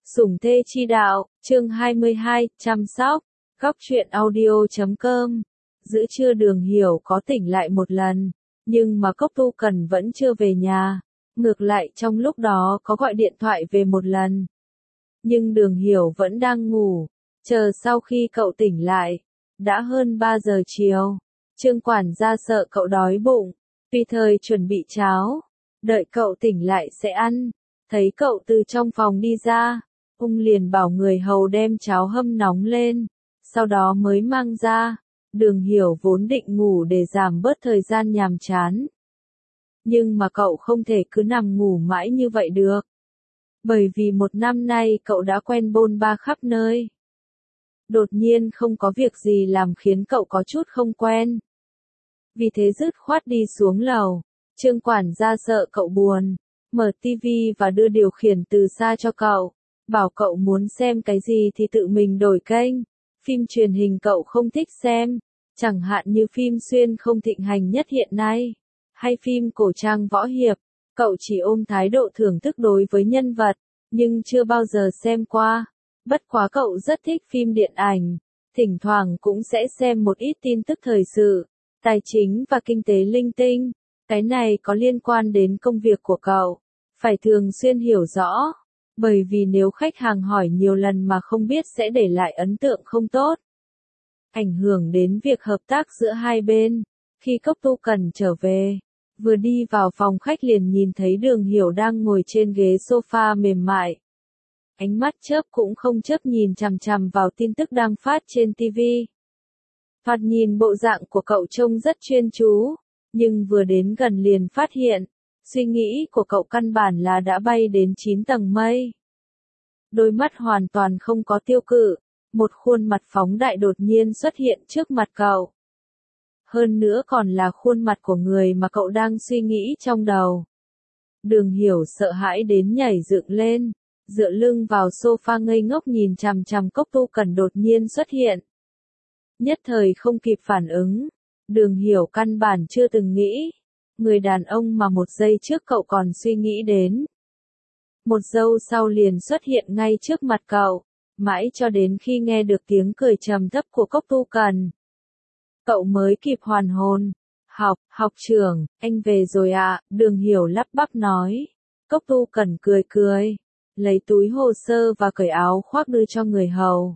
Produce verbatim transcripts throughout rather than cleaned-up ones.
Sủng thê chi đạo, chương hai mươi hai, chăm sóc, góc truyện audio.com. Giữa trưa Đường Hiểu có tỉnh lại một lần, nhưng mà Cốc Tu Cần vẫn chưa về nhà. Ngược lại trong lúc đó có gọi điện thoại về một lần. Nhưng Đường Hiểu vẫn đang ngủ, chờ sau khi cậu tỉnh lại. Đã hơn ba giờ chiều, Trương quản gia sợ cậu đói bụng, tùy thời chuẩn bị cháo, đợi cậu tỉnh lại sẽ ăn. Thấy cậu từ trong phòng đi ra, ông liền bảo người hầu đem cháo hâm nóng lên, sau đó mới mang ra. Đường Hiểu vốn định ngủ để giảm bớt thời gian nhàm chán. Nhưng mà cậu không thể cứ nằm ngủ mãi như vậy được. Bởi vì một năm nay cậu đã quen bôn ba khắp nơi. Đột nhiên không có việc gì làm khiến cậu có chút không quen. Vì thế dứt khoát đi xuống lầu. Trương quản gia sợ cậu buồn, mở tivi và đưa điều khiển từ xa cho cậu. Bảo cậu muốn xem cái gì thì tự mình đổi kênh. Phim truyền hình cậu không thích xem, chẳng hạn như phim xuyên không thịnh hành nhất hiện nay, hay phim cổ trang võ hiệp. Cậu chỉ ôm thái độ thưởng thức đối với nhân vật, nhưng chưa bao giờ xem qua. Bất quá cậu rất thích phim điện ảnh, thỉnh thoảng cũng sẽ xem một ít tin tức thời sự, tài chính và kinh tế linh tinh. Cái này có liên quan đến công việc của cậu, phải thường xuyên hiểu rõ. Bởi vì nếu khách hàng hỏi nhiều lần mà không biết sẽ để lại ấn tượng không tốt, ảnh hưởng đến việc hợp tác giữa hai bên. Khi Cốc Tu Cần trở về, vừa đi vào phòng khách liền nhìn thấy Đường Hiểu đang ngồi trên ghế sofa mềm mại. Ánh mắt chớp cũng không chớp nhìn chằm chằm vào tin tức đang phát trên tivi. Thoạt nhìn bộ dạng của cậu trông rất chuyên chú, nhưng vừa đến gần liền phát hiện, suy nghĩ của cậu căn bản là đã bay đến chín tầng mây. Đôi mắt hoàn toàn không có tiêu cự, một khuôn mặt phóng đại đột nhiên xuất hiện trước mặt cậu. Hơn nữa còn là khuôn mặt của người mà cậu đang suy nghĩ trong đầu. Đường Hiểu sợ hãi đến nhảy dựng lên, dựa lưng vào sofa ngây ngốc nhìn chằm chằm Cốc Tu Cần đột nhiên xuất hiện. Nhất thời không kịp phản ứng, Đường Hiểu căn bản chưa từng nghĩ. Người đàn ông mà một giây trước cậu còn suy nghĩ đến. Một giây sau liền xuất hiện ngay trước mặt cậu, mãi cho đến khi nghe được tiếng cười trầm thấp của Cốc Tu Cần. Cậu mới kịp hoàn hồn. Học, học trưởng, anh về rồi ạ, Đường Hiểu lắp bắp nói. Cốc Tu Cần cười cười, lấy túi hồ sơ và cởi áo khoác đưa cho người hầu.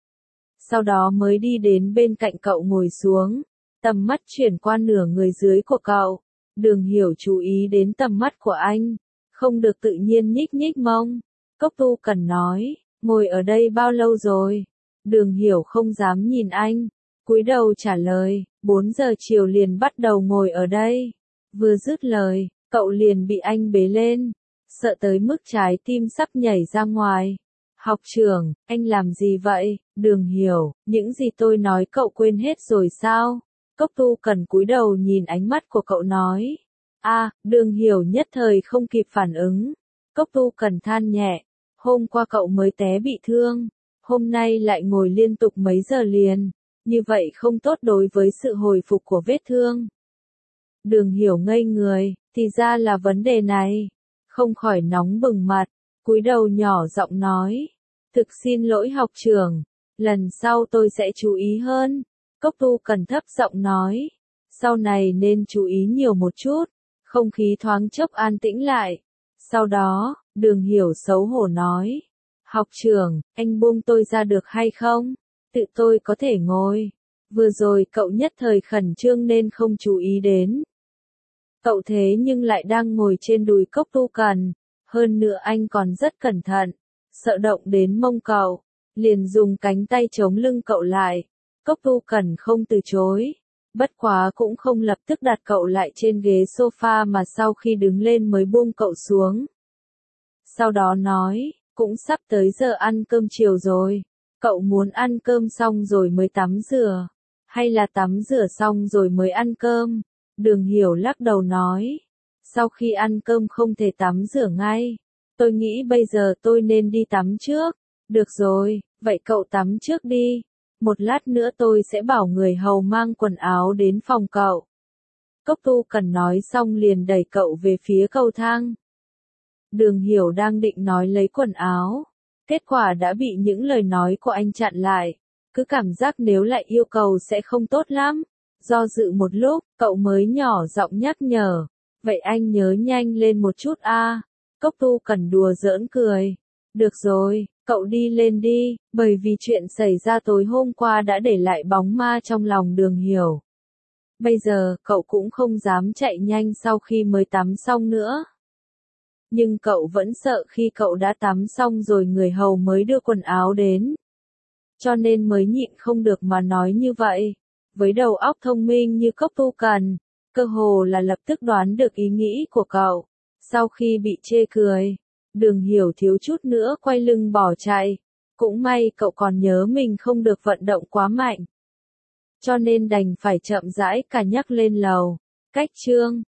Sau đó mới đi đến bên cạnh cậu ngồi xuống, tầm mắt chuyển qua nửa người dưới của cậu. Đường Hiểu chú ý đến tầm mắt của anh, không được tự nhiên nhích nhích mông. Cốc Tu Cần nói, ngồi ở đây bao lâu rồi? Đường Hiểu không dám nhìn anh, cúi đầu trả lời, bốn giờ chiều liền bắt đầu ngồi ở đây. Vừa dứt lời, cậu liền bị anh bế lên, sợ tới mức trái tim sắp nhảy ra ngoài. Học trưởng, anh làm gì vậy? Đường Hiểu, những gì tôi nói cậu quên hết rồi sao? Cốc Tu Cần cúi đầu nhìn ánh mắt của cậu nói. A, à, Đường Hiểu nhất thời không kịp phản ứng. Cốc Tu Cần than nhẹ, hôm qua cậu mới té bị thương, hôm nay lại ngồi liên tục mấy giờ liền, như vậy không tốt đối với sự hồi phục của vết thương. Đường Hiểu ngây người, thì ra là vấn đề này, không khỏi nóng bừng mặt, cúi đầu nhỏ giọng nói, thực xin lỗi học trưởng, lần sau tôi sẽ chú ý hơn. Cốc Tu Cần thấp giọng nói, sau này nên chú ý nhiều một chút. Không khí thoáng chốc an tĩnh lại. Sau đó, Đường Hiểu xấu hổ nói, học trưởng, anh buông tôi ra được hay không? Tự tôi có thể ngồi. Vừa rồi cậu nhất thời khẩn trương nên không chú ý đến. Cậu thế nhưng lại đang ngồi trên đùi Cốc Tu Cần. Hơn nữa anh còn rất cẩn thận, sợ động đến mông cậu, liền dùng cánh tay chống lưng cậu lại. Cốc Tu Cần không từ chối, bất quá cũng không lập tức đặt cậu lại trên ghế sofa mà sau khi đứng lên mới buông cậu xuống. Sau đó nói, cũng sắp tới giờ ăn cơm chiều rồi, cậu muốn ăn cơm xong rồi mới tắm rửa, hay là tắm rửa xong rồi mới ăn cơm? Đường Hiểu lắc đầu nói, sau khi ăn cơm không thể tắm rửa ngay, tôi nghĩ bây giờ tôi nên đi tắm trước. Được rồi, vậy cậu tắm trước đi. Một lát nữa tôi sẽ bảo người hầu mang quần áo đến phòng cậu. Cốc Tu Cần nói xong liền đẩy cậu về phía cầu thang. Đường Hiểu đang định nói lấy quần áo, Kết quả đã bị những lời nói của anh chặn lại. Cứ cảm giác nếu lại yêu cầu sẽ không tốt lắm. Do dự một lúc, cậu mới nhỏ giọng nhắc nhở. Vậy anh nhớ nhanh lên một chút a. Cốc Tu Cần đùa giỡn cười. Được rồi, cậu đi lên đi, bởi vì chuyện xảy ra tối hôm qua đã để lại bóng ma trong lòng Đường Hiểu. Bây giờ, cậu cũng không dám chạy nhanh sau khi mới tắm xong nữa. Nhưng cậu vẫn sợ khi cậu đã tắm xong rồi người hầu mới đưa quần áo đến. Cho nên mới nhịn không được mà nói như vậy. Với đầu óc thông minh như Cốc Tu Cần, cơ hồ là lập tức đoán được ý nghĩ của cậu. Sau khi bị chê cười, Đường Hiểu thiếu chút nữa quay lưng bỏ chạy. Cũng may cậu còn nhớ mình không được vận động quá mạnh. Cho nên đành phải chậm rãi cả nhắc lên lầu. Cách chương